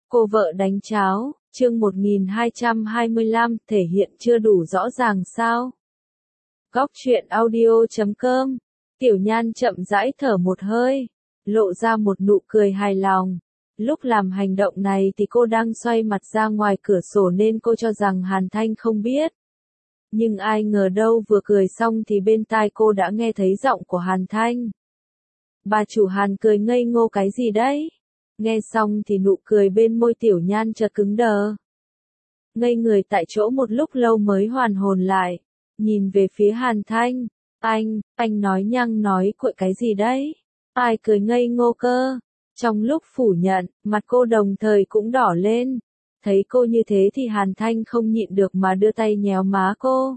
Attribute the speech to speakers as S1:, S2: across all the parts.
S1: Cô vợ đánh cháo, chương 1225, thể hiện chưa đủ rõ ràng sao? Góc truyện audio.com. Tiểu Nhan chậm rãi thở một hơi, lộ ra một nụ cười hài lòng. Lúc làm hành động này thì cô đang xoay mặt ra ngoài cửa sổ nên cô cho rằng Hàn Thanh không biết. Nhưng ai ngờ đâu vừa cười xong thì bên tai cô đã nghe thấy giọng của Hàn Thanh. Bà chủ Hàn cười ngây ngô cái gì đấy? Nghe xong thì nụ cười bên môi Tiểu Nhan chợt cứng đờ. Ngây người tại chỗ một lúc lâu mới hoàn hồn lại, nhìn về phía Hàn Thanh. Anh nói nhăng nói cuội cái gì đấy? Ai cười ngây ngô cơ? Trong lúc phủ nhận, mặt cô đồng thời cũng đỏ lên. Thấy cô như thế thì Hàn Thanh không nhịn được mà đưa tay nhéo má cô.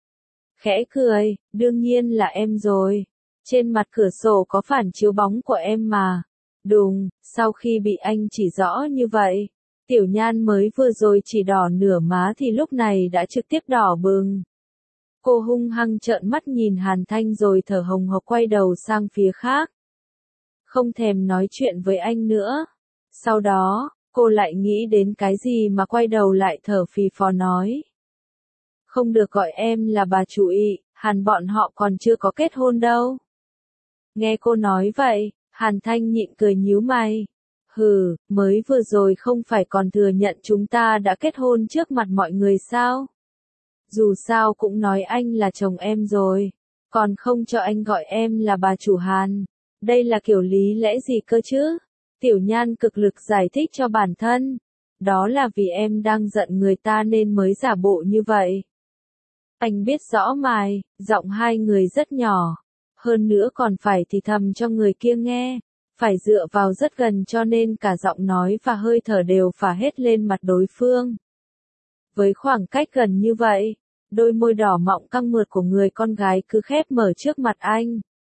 S1: Khẽ cười, đương nhiên là em rồi. Trên mặt cửa sổ có phản chiếu bóng của em mà. Đùng, sau khi bị anh chỉ rõ như vậy, Tiểu Nhan mới vừa rồi chỉ đỏ nửa má thì lúc này đã trực tiếp đỏ bừng. Cô hung hăng trợn mắt nhìn Hàn Thanh rồi thở hồng hộc quay đầu sang phía khác. Không thèm nói chuyện với anh nữa. Sau đó, cô lại nghĩ đến cái gì mà quay đầu lại thở phì phò nói. Không được gọi em là bà chủ ị, Hàn bọn họ còn chưa có kết hôn đâu. Nghe cô nói vậy, Hàn Thanh nhịn cười nhíu mày. Hừ, mới vừa rồi không phải còn thừa nhận chúng ta đã kết hôn trước mặt mọi người sao? Dù sao cũng nói anh là chồng em rồi, còn không cho anh gọi em là bà chủ Hàn. Đây là kiểu lý lẽ gì cơ chứ? Tiểu Nhan cực lực giải thích cho bản thân. Đó là vì em đang giận người ta nên mới giả bộ như vậy. Anh biết rõ mài, giọng hai người rất nhỏ. Hơn nữa còn phải thì thầm cho người kia nghe. Phải dựa vào rất gần cho nên cả giọng nói và hơi thở đều phả hết lên mặt đối phương. Với khoảng cách gần như vậy, đôi môi đỏ mọng căng mượt của người con gái cứ khép mở trước mặt anh.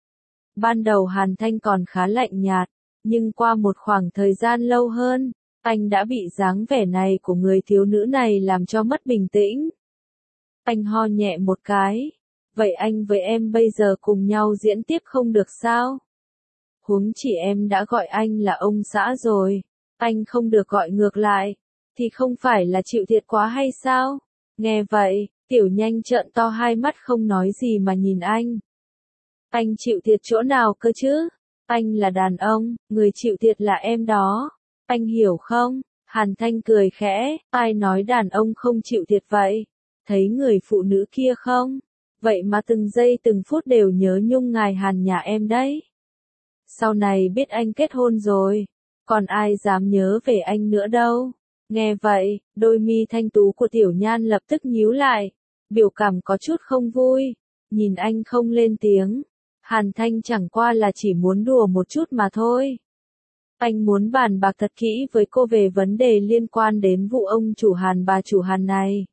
S1: Ban đầu Hàn Thanh còn khá lạnh nhạt, nhưng qua một khoảng thời gian lâu hơn, anh đã bị dáng vẻ này của người thiếu nữ này làm cho mất bình tĩnh. Anh ho nhẹ một cái. Vậy anh với em bây giờ cùng nhau diễn tiếp không được sao? Huống chỉ em đã gọi anh là ông xã rồi, anh không được gọi ngược lại, thì không phải là chịu thiệt quá hay sao? Nghe vậy, Tiểu Nhan trợn to hai mắt không nói gì mà nhìn anh. Anh chịu thiệt chỗ nào cơ chứ? Anh là đàn ông, người chịu thiệt là em đó. Anh hiểu không? Hàn Thanh cười khẽ, ai nói đàn ông không chịu thiệt vậy? Thấy người phụ nữ kia không? Vậy mà từng giây từng phút đều nhớ nhung ngài Hàn nhà em đấy. Sau này biết anh kết hôn rồi, còn ai dám nhớ về anh nữa đâu. Nghe vậy, đôi mi thanh tú của Tiểu Nhan lập tức nhíu lại, biểu cảm có chút không vui, nhìn anh không lên tiếng. Hàn Thanh chẳng qua là chỉ muốn đùa một chút mà thôi. Anh muốn bàn bạc thật kỹ với cô về vấn đề liên quan đến vụ ông chủ Hàn bà chủ Hàn này.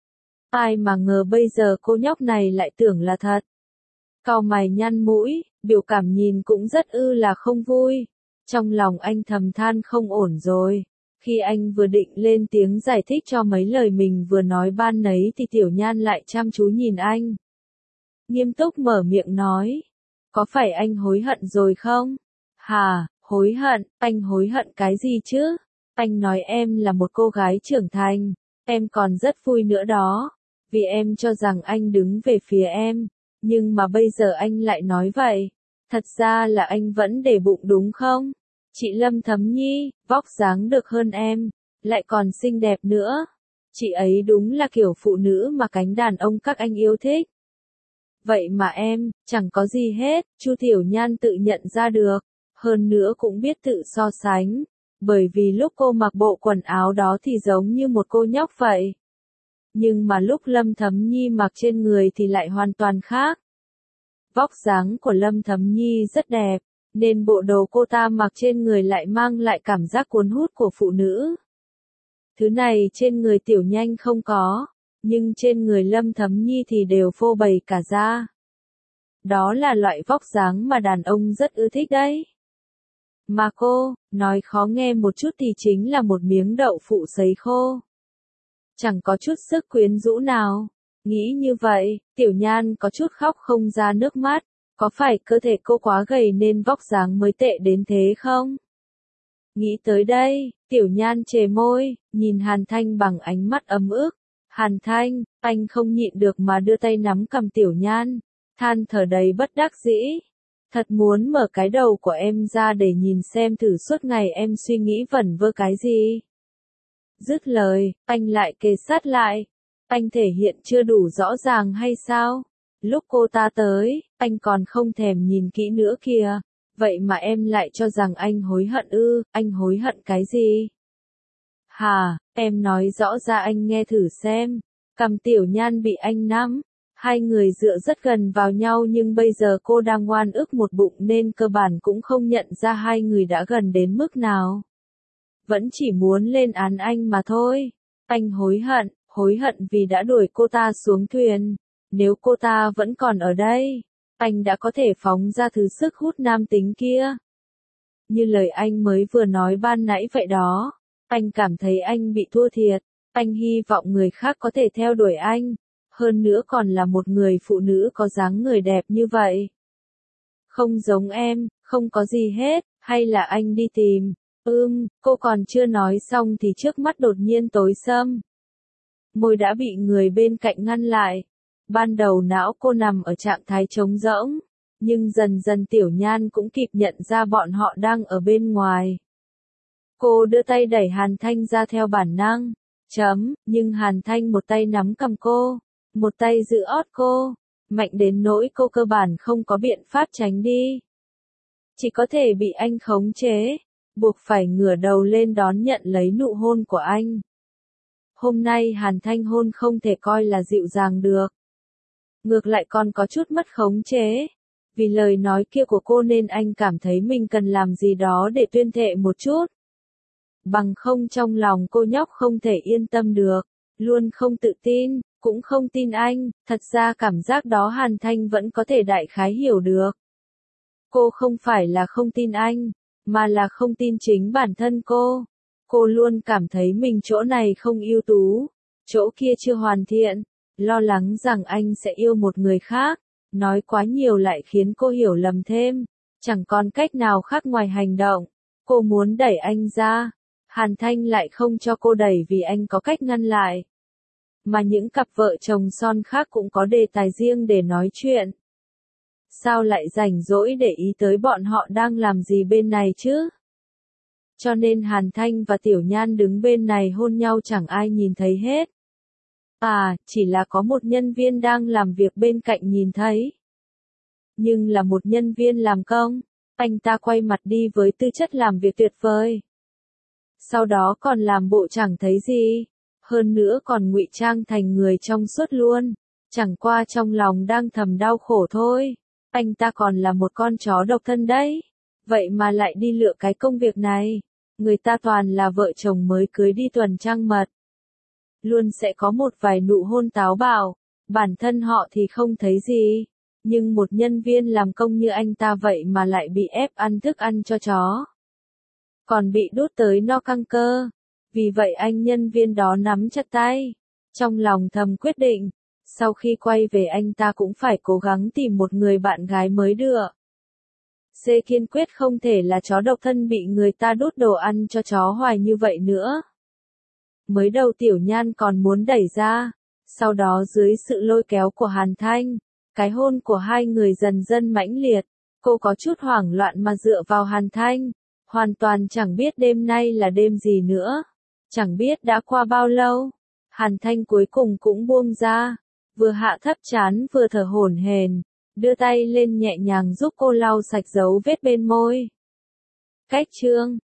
S1: Ai mà ngờ bây giờ cô nhóc này lại tưởng là thật. Cau mày nhăn mũi, biểu cảm nhìn cũng rất là không vui. Trong lòng anh thầm than không ổn rồi. Khi anh vừa định lên tiếng giải thích cho mấy lời mình vừa nói ban nấy thì Tiểu Nhan lại chăm chú nhìn anh. Nghiêm túc mở miệng nói. Có phải anh hối hận rồi không? Hà, hối hận, anh hối hận cái gì chứ? Anh nói em là một cô gái trưởng thành, em còn rất vui nữa đó. Vì em cho rằng anh đứng về phía em, nhưng mà bây giờ anh lại nói vậy. Thật ra là anh vẫn để bụng đúng không? Chị Lâm Thấm Nhi, vóc dáng được hơn em, lại còn xinh đẹp nữa. Chị ấy đúng là kiểu phụ nữ mà cánh đàn ông các anh yêu thích. Vậy mà em, chẳng có gì hết, Chu Tiểu Nhan tự nhận ra được, hơn nữa cũng biết tự so sánh, bởi vì lúc cô mặc bộ quần áo đó thì giống như một cô nhóc vậy. Nhưng mà lúc Lâm Thấm Nhi mặc trên người thì lại hoàn toàn khác. Vóc dáng của Lâm Thấm Nhi rất đẹp, nên bộ đồ cô ta mặc trên người lại mang lại cảm giác cuốn hút của phụ nữ. Thứ này trên người Tiểu Nhan không có, nhưng trên người Lâm Thấm Nhi thì đều phô bày cả ra. Đó là loại vóc dáng mà đàn ông rất ưa thích đấy. Mà cô, nói khó nghe một chút thì chính là một miếng đậu phụ sấy khô. Chẳng có chút sức quyến rũ nào. Nghĩ như vậy, Tiểu Nhan có chút khóc không ra nước mắt. Có phải cơ thể cô quá gầy nên vóc dáng mới tệ đến thế không? Nghĩ tới đây, Tiểu Nhan chề môi, nhìn Hàn Thanh bằng ánh mắt ấm ức. Hàn Thanh, anh không nhịn được mà đưa tay nắm cầm Tiểu Nhan, than thở đầy bất đắc dĩ. Thật muốn mở cái đầu của em ra để nhìn xem thử suốt ngày em suy nghĩ vẩn vơ cái gì. Dứt lời, anh lại kề sát lại. Anh thể hiện chưa đủ rõ ràng hay sao? Lúc cô ta tới, anh còn không thèm nhìn kỹ nữa kìa. Vậy mà em lại cho rằng anh hối hận ư, anh hối hận cái gì? Hà, em nói rõ ra anh nghe thử xem. Cầm Tiểu Nhan bị anh nắm. Hai người dựa rất gần vào nhau nhưng bây giờ cô đang oan ức một bụng nên cơ bản cũng không nhận ra hai người đã gần đến mức nào. Vẫn chỉ muốn lên án anh mà thôi. Anh hối hận vì đã đuổi cô ta xuống thuyền. Nếu cô ta vẫn còn ở đây, anh đã có thể phóng ra thứ sức hút nam tính kia. Như lời anh mới vừa nói ban nãy vậy đó. Anh cảm thấy anh bị thua thiệt. Anh hy vọng người khác có thể theo đuổi anh. Hơn nữa còn là một người phụ nữ có dáng người đẹp như vậy. Không giống em, không có gì hết, hay là anh đi tìm. Cô còn chưa nói xong thì trước mắt đột nhiên tối sầm. Môi đã bị người bên cạnh ngăn lại. Ban đầu não cô nằm ở trạng thái trống rỗng, nhưng dần dần Tiểu Nhan cũng kịp nhận ra bọn họ đang ở bên ngoài. Cô đưa tay đẩy Hàn Thanh ra theo bản năng. Nhưng Hàn Thanh một tay nắm cầm cô, một tay giữ ót cô, mạnh đến nỗi cô cơ bản không có biện pháp tránh đi. Chỉ có thể bị anh khống chế, buộc phải ngửa đầu lên đón nhận lấy nụ hôn của anh. Hôm nay Hàn Thanh hôn không thể coi là dịu dàng được. Ngược lại còn có chút mất khống chế. Vì lời nói kia của cô nên anh cảm thấy mình cần làm gì đó để tuyên thệ một chút. Bằng không trong lòng cô nhóc không thể yên tâm được. Luôn không tự tin, cũng không tin anh. Thật ra cảm giác đó Hàn Thanh vẫn có thể đại khái hiểu được. Cô không phải là không tin anh, mà là không tin chính bản thân cô. Cô luôn cảm thấy mình chỗ này không ưu tú, chỗ kia chưa hoàn thiện, lo lắng rằng anh sẽ yêu một người khác. Nói quá nhiều lại khiến cô hiểu lầm thêm, chẳng còn cách nào khác ngoài hành động. Cô muốn đẩy anh ra, Hàn Thanh lại không cho cô đẩy vì anh có cách ngăn lại. Mà những cặp vợ chồng son khác cũng có đề tài riêng để nói chuyện. Sao lại rảnh rỗi để ý tới bọn họ đang làm gì bên này chứ? Cho nên Hàn Thanh và Tiểu Nhan đứng bên này hôn nhau chẳng ai nhìn thấy hết. Chỉ là có một nhân viên đang làm việc bên cạnh nhìn thấy. Nhưng là một nhân viên làm công, anh ta quay mặt đi với tư chất làm việc tuyệt vời. Sau đó còn làm bộ chẳng thấy gì, hơn nữa còn ngụy trang thành người trong suốt luôn, chẳng qua trong lòng đang thầm đau khổ thôi. Anh ta còn là một con chó độc thân đấy, vậy mà lại đi lựa cái công việc này. Người ta toàn là vợ chồng mới cưới đi tuần trăng mật. Luôn sẽ có một vài nụ hôn táo bạo, bản thân họ thì không thấy gì. Nhưng một nhân viên làm công như anh ta vậy mà lại bị ép ăn thức ăn cho chó. Còn bị đút tới no căng cơ. Vì vậy anh nhân viên đó nắm chặt tay. Trong lòng thầm quyết định, sau khi quay về anh ta cũng phải cố gắng tìm một người bạn gái mới được. C kiên quyết không thể là chó độc thân bị người ta đút đồ ăn cho chó hoài như vậy nữa. Mới đầu Tiểu Nhan còn muốn đẩy ra, sau đó dưới sự lôi kéo của Hàn Thanh, cái hôn của hai người dần dần mãnh liệt, cô có chút hoảng loạn mà dựa vào Hàn Thanh, hoàn toàn chẳng biết đêm nay là đêm gì nữa, chẳng biết đã qua bao lâu. Hàn Thanh cuối cùng cũng buông ra, vừa hạ thấp trán vừa thở hổn hển, đưa tay lên nhẹ nhàng giúp cô lau sạch dấu vết bên môi. Cách chương